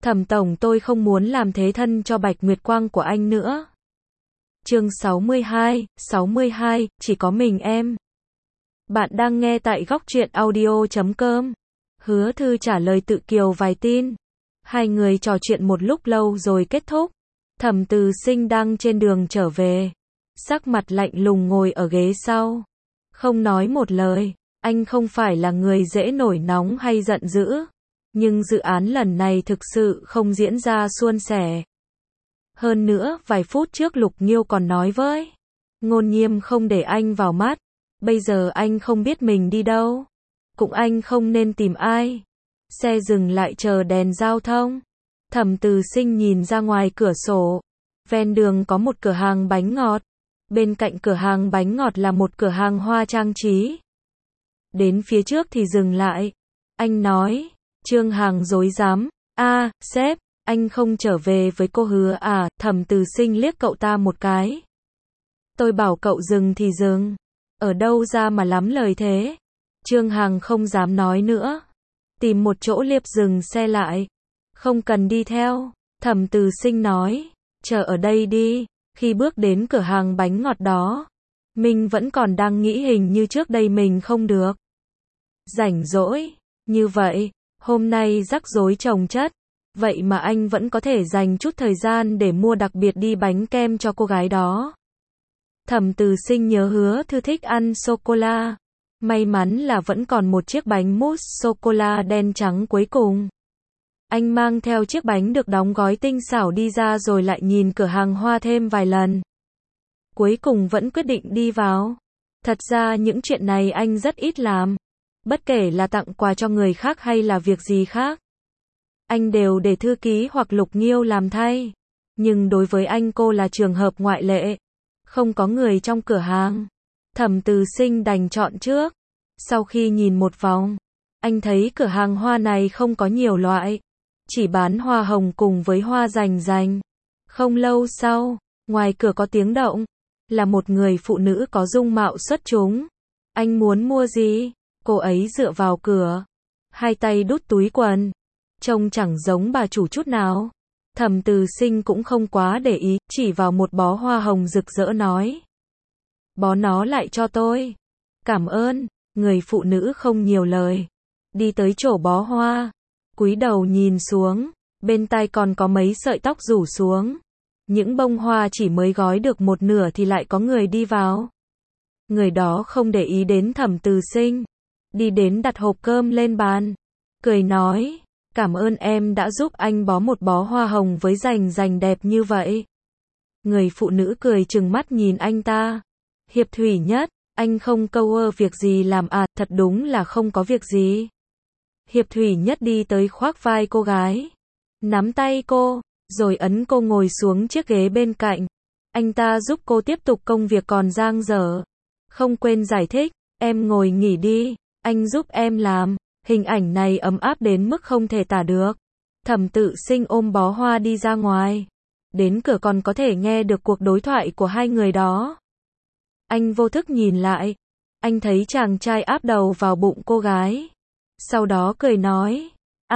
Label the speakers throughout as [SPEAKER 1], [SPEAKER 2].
[SPEAKER 1] Thẩm tổng, tôi không muốn làm thế thân cho Bạch Nguyệt Quang của anh nữa. Chương 62, chỉ có mình em. Bạn đang nghe tại góc truyện audio.com. Hứa Thư trả lời tự kiều vài tin. Hai người trò chuyện một lúc lâu rồi kết thúc. Thẩm Từ Sinh đang trên đường trở về. Sắc mặt lạnh lùng ngồi ở ghế sau. Không nói một lời. Anh không phải là người dễ nổi nóng hay giận dữ. Nhưng dự án lần này thực sự không diễn ra suôn sẻ. Hơn nữa, vài phút trước Lục Nghiêu còn nói với Ngôn Nghiêm không để anh vào mắt. Bây giờ anh không biết mình đi đâu. Cũng anh không nên tìm ai. Xe dừng lại chờ đèn giao thông. Thẩm Từ Sinh nhìn ra ngoài cửa sổ. Ven đường có một cửa hàng bánh ngọt. Bên cạnh cửa hàng bánh ngọt là một cửa hàng hoa trang trí. Đến phía trước thì dừng lại. Anh nói, Trương Hằng dối dám. Sếp, anh không trở về với cô Hứa à? Thẩm Từ Sinh liếc cậu ta một cái. Tôi bảo cậu dừng thì dừng. Ở đâu ra mà lắm lời thế? Trương Hằng không dám nói nữa. Tìm một chỗ liệp dừng xe lại. Không cần đi theo. Thẩm Từ Sinh nói, chờ ở đây đi. Khi bước đến cửa hàng bánh ngọt đó, mình vẫn còn đang nghĩ hình như trước đây mình không được rảnh rỗi như vậy. Hôm nay rắc rối chồng chất. Vậy mà anh vẫn có thể dành chút thời gian để mua đặc biệt đi bánh kem cho cô gái đó. Thẩm Từ Sinh nhớ Hứa Thư thích ăn sô-cô-la. May mắn là vẫn còn một chiếc bánh mousse sô-cô-la đen trắng cuối cùng. Anh mang theo chiếc bánh được đóng gói tinh xảo đi ra rồi lại nhìn cửa hàng hoa thêm vài lần. Cuối cùng vẫn quyết định đi vào. Thật ra những chuyện này anh rất ít làm. Bất kể là tặng quà cho người khác hay là việc gì khác, anh đều để thư ký hoặc Lục Nghiêu làm thay. Nhưng đối với anh cô là trường hợp ngoại lệ. Không có người trong cửa hàng. Thẩm Từ Sinh đành chọn trước. Sau khi nhìn một vòng, anh thấy cửa hàng hoa này không có nhiều loại. Chỉ bán hoa hồng cùng với hoa rành rành. Không lâu sau, ngoài cửa có tiếng động. Là một người phụ nữ có dung mạo xuất chúng. Anh muốn mua gì? Cô ấy dựa vào cửa. Hai tay đút túi quần. Trông chẳng giống bà chủ chút nào. Thẩm Từ Sinh cũng không quá để ý. Chỉ vào một bó hoa hồng rực rỡ nói. Bó nó lại cho tôi. Cảm ơn. Người phụ nữ không nhiều lời. Đi tới chỗ bó hoa. Cúi đầu nhìn xuống. Bên tai còn có mấy sợi tóc rủ xuống. Những bông hoa chỉ mới gói được một nửa thì lại có người đi vào. Người đó không để ý đến Thẩm Từ Sinh. Đi đến đặt hộp cơm lên bàn. Cười nói, cảm ơn em đã giúp anh bó một bó hoa hồng với rành rành đẹp như vậy. Người phụ nữ cười trừng mắt nhìn anh ta. Hiệp Thủy Nhất, anh không câu ơ việc gì làm à? Thật đúng là không có việc gì. Hiệp Thủy Nhất đi tới khoác vai cô gái. Nắm tay cô, rồi ấn cô ngồi xuống chiếc ghế bên cạnh. Anh ta giúp cô tiếp tục công việc còn dang dở. Không quên giải thích, em ngồi nghỉ đi, anh giúp em làm. Hình ảnh này ấm áp đến mức không thể tả được. Thẩm Tự Sinh ôm bó hoa đi ra ngoài. Đến cửa còn có thể nghe được cuộc đối thoại của hai người đó. Anh vô thức nhìn lại. Anh thấy chàng trai áp đầu vào bụng cô gái. Sau đó cười nói,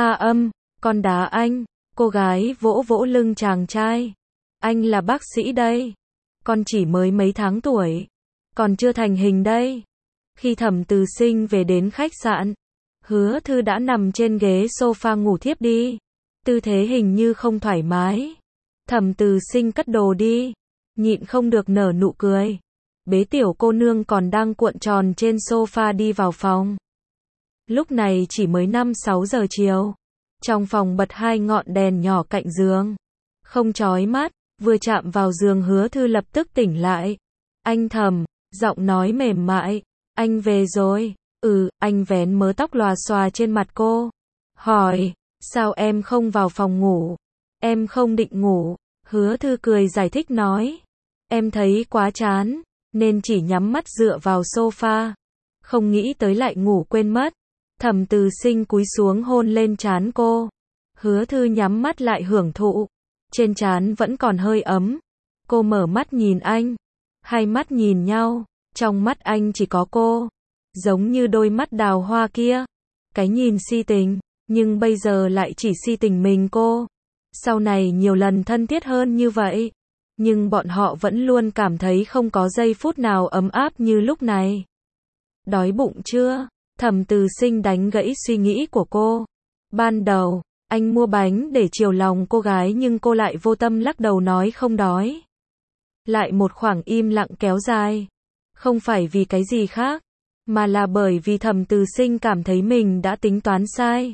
[SPEAKER 1] con đá anh. Cô gái vỗ vỗ lưng chàng trai. Anh là bác sĩ đây. Con chỉ mới mấy tháng tuổi. Còn chưa thành hình đây. Khi Thẩm Từ Sinh về đến khách sạn, Hứa Thư đã nằm trên ghế sofa ngủ thiếp đi. Tư thế hình như không thoải mái. Thẩm Từ Sinh cất đồ đi. Nhịn không được nở nụ cười. Bế tiểu cô nương còn đang cuộn tròn trên sofa đi vào phòng. Lúc này chỉ mới 5-6 giờ chiều. Trong phòng bật hai ngọn đèn nhỏ cạnh giường. Không chói mắt, vừa chạm vào giường Hứa Thư lập tức tỉnh lại. Anh Thẩm, giọng nói mềm mại. Anh về rồi. Anh vén mớ tóc lòa xòa trên mặt cô. Hỏi, sao em không vào phòng ngủ? Em không định ngủ. Hứa Thư cười giải thích nói. Em thấy quá chán, nên chỉ nhắm mắt dựa vào sofa. Không nghĩ tới lại ngủ quên mất. Thẩm Từ Sinh cúi xuống hôn lên trán cô. Hứa Thư nhắm mắt lại hưởng thụ. Trên trán vẫn còn hơi ấm. Cô mở mắt nhìn anh. Hai mắt nhìn nhau. Trong mắt anh chỉ có cô. Giống như đôi mắt đào hoa kia. Cái nhìn si tình. Nhưng bây giờ lại chỉ si tình mình cô. Sau này nhiều lần thân thiết hơn như vậy, nhưng bọn họ vẫn luôn cảm thấy không có giây phút nào ấm áp như lúc này. Đói bụng chưa? Thẩm Từ Sinh đánh gãy suy nghĩ của cô. Ban đầu, anh mua bánh để chiều lòng cô gái nhưng cô lại vô tâm lắc đầu nói không đói. Lại một khoảng im lặng kéo dài. Không phải vì cái gì khác, mà là bởi vì Thẩm Từ Sinh cảm thấy mình đã tính toán sai.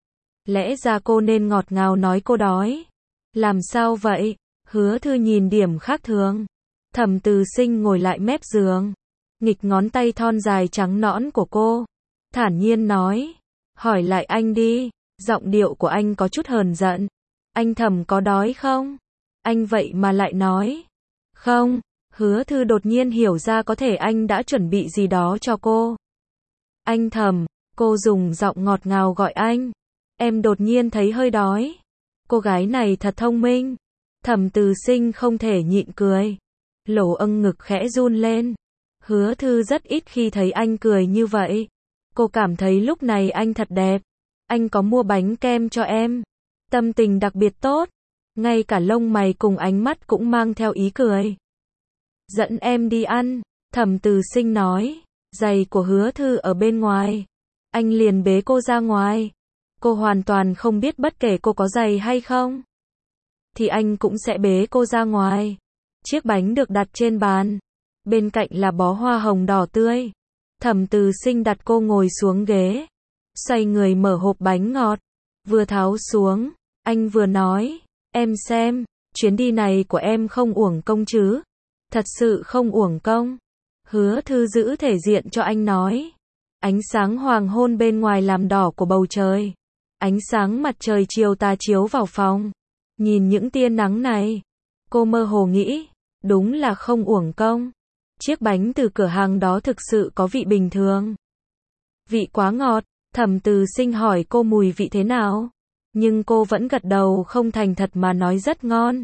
[SPEAKER 1] Lẽ ra cô nên ngọt ngào nói cô đói. Làm sao vậy? Hứa Thư nhìn điểm khác thường. Thẩm Từ Sinh ngồi lại mép giường, nghịch ngón tay thon dài trắng nõn của cô, thản nhiên nói, hỏi lại anh đi. Giọng điệu của anh có chút hờn giận. Anh Thẩm có đói không? Anh vậy mà lại nói không. Hứa Thư đột nhiên hiểu ra có thể anh đã chuẩn bị gì đó cho cô. Anh Thẩm, cô dùng giọng ngọt ngào gọi anh. Em đột nhiên thấy hơi đói. Cô gái này thật thông minh. Thẩm Từ Sinh không thể nhịn cười. Lỗ ngực khẽ run lên. Hứa Thư rất ít khi thấy anh cười như vậy. Cô cảm thấy lúc này anh thật đẹp. Anh có mua bánh kem cho em. Tâm tình đặc biệt tốt. Ngay cả lông mày cùng ánh mắt cũng mang theo ý cười. Dẫn em đi ăn. Thẩm Từ Sinh nói. Giày của Hứa Thư ở bên ngoài. Anh liền bế cô ra ngoài. Cô hoàn toàn không biết bất kể cô có giày hay không, thì anh cũng sẽ bế cô ra ngoài. Chiếc bánh được đặt trên bàn. Bên cạnh là bó hoa hồng đỏ tươi. Thẩm Từ Sinh đặt cô ngồi xuống ghế. Xoay người mở hộp bánh ngọt. Vừa tháo xuống, anh vừa nói. Em xem, chuyến đi này của em không uổng công chứ? Thật sự không uổng công. Hứa Thư giữ thể diện cho anh nói. Ánh sáng hoàng hôn bên ngoài làm đỏ của bầu trời. Ánh sáng mặt trời chiều tà chiếu vào phòng. Nhìn những tia nắng này, cô mơ hồ nghĩ, đúng là không uổng công. Chiếc bánh từ cửa hàng đó thực sự có vị bình thường. Vị quá ngọt. Thẩm Từ Sinh hỏi cô mùi vị thế nào, nhưng cô vẫn gật đầu không thành thật mà nói rất ngon.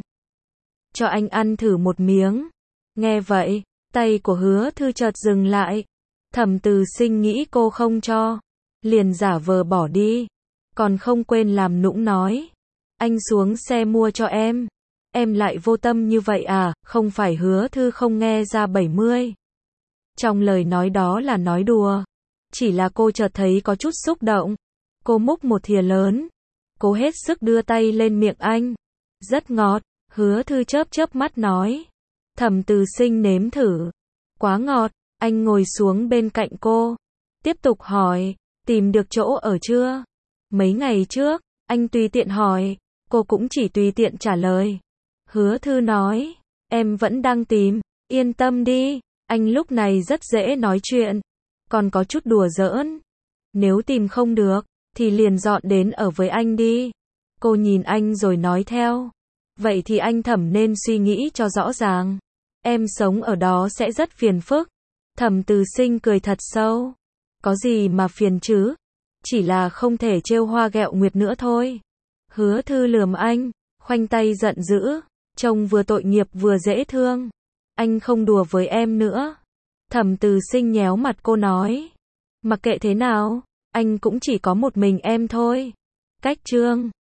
[SPEAKER 1] Cho anh ăn thử một miếng. Nghe vậy, tay của Hứa Thư chợt dừng lại. Thẩm Từ Sinh nghĩ cô không cho, liền giả vờ bỏ đi. Còn không quên làm nũng nói. Anh xuống xe mua cho em. Em lại vô tâm như vậy à? Không phải. Hứa Thư không nghe ra 70. Trong lời nói đó là nói đùa. Chỉ là cô chợt thấy có chút xúc động. Cô múc một thìa lớn. Cố hết sức đưa tay lên miệng anh. Rất ngọt. Hứa Thư chớp chớp mắt nói. Thẩm Từ Sinh nếm thử. Quá ngọt. Anh ngồi xuống bên cạnh cô. Tiếp tục hỏi. Tìm được chỗ ở chưa? Mấy ngày trước, anh tùy tiện hỏi. Cô cũng chỉ tùy tiện trả lời. Hứa Thư nói. Em vẫn đang tìm. Yên tâm đi. Anh lúc này rất dễ nói chuyện. Còn có chút đùa giỡn. Nếu tìm không được, thì liền dọn đến ở với anh đi. Cô nhìn anh rồi nói theo. Vậy thì anh Thẩm nên suy nghĩ cho rõ ràng. Em sống ở đó sẽ rất phiền phức. Thẩm Từ Sinh cười thật sâu. Có gì mà phiền chứ? Chỉ là không thể trêu hoa ghẹo nguyệt nữa thôi. Hứa Thư lườm anh, khoanh tay giận dữ. Trông vừa tội nghiệp vừa dễ thương. Anh không đùa với em nữa. Thẩm Từ Sinh nhéo mặt cô nói. Mặc kệ thế nào, anh cũng chỉ có một mình em thôi. Cách chương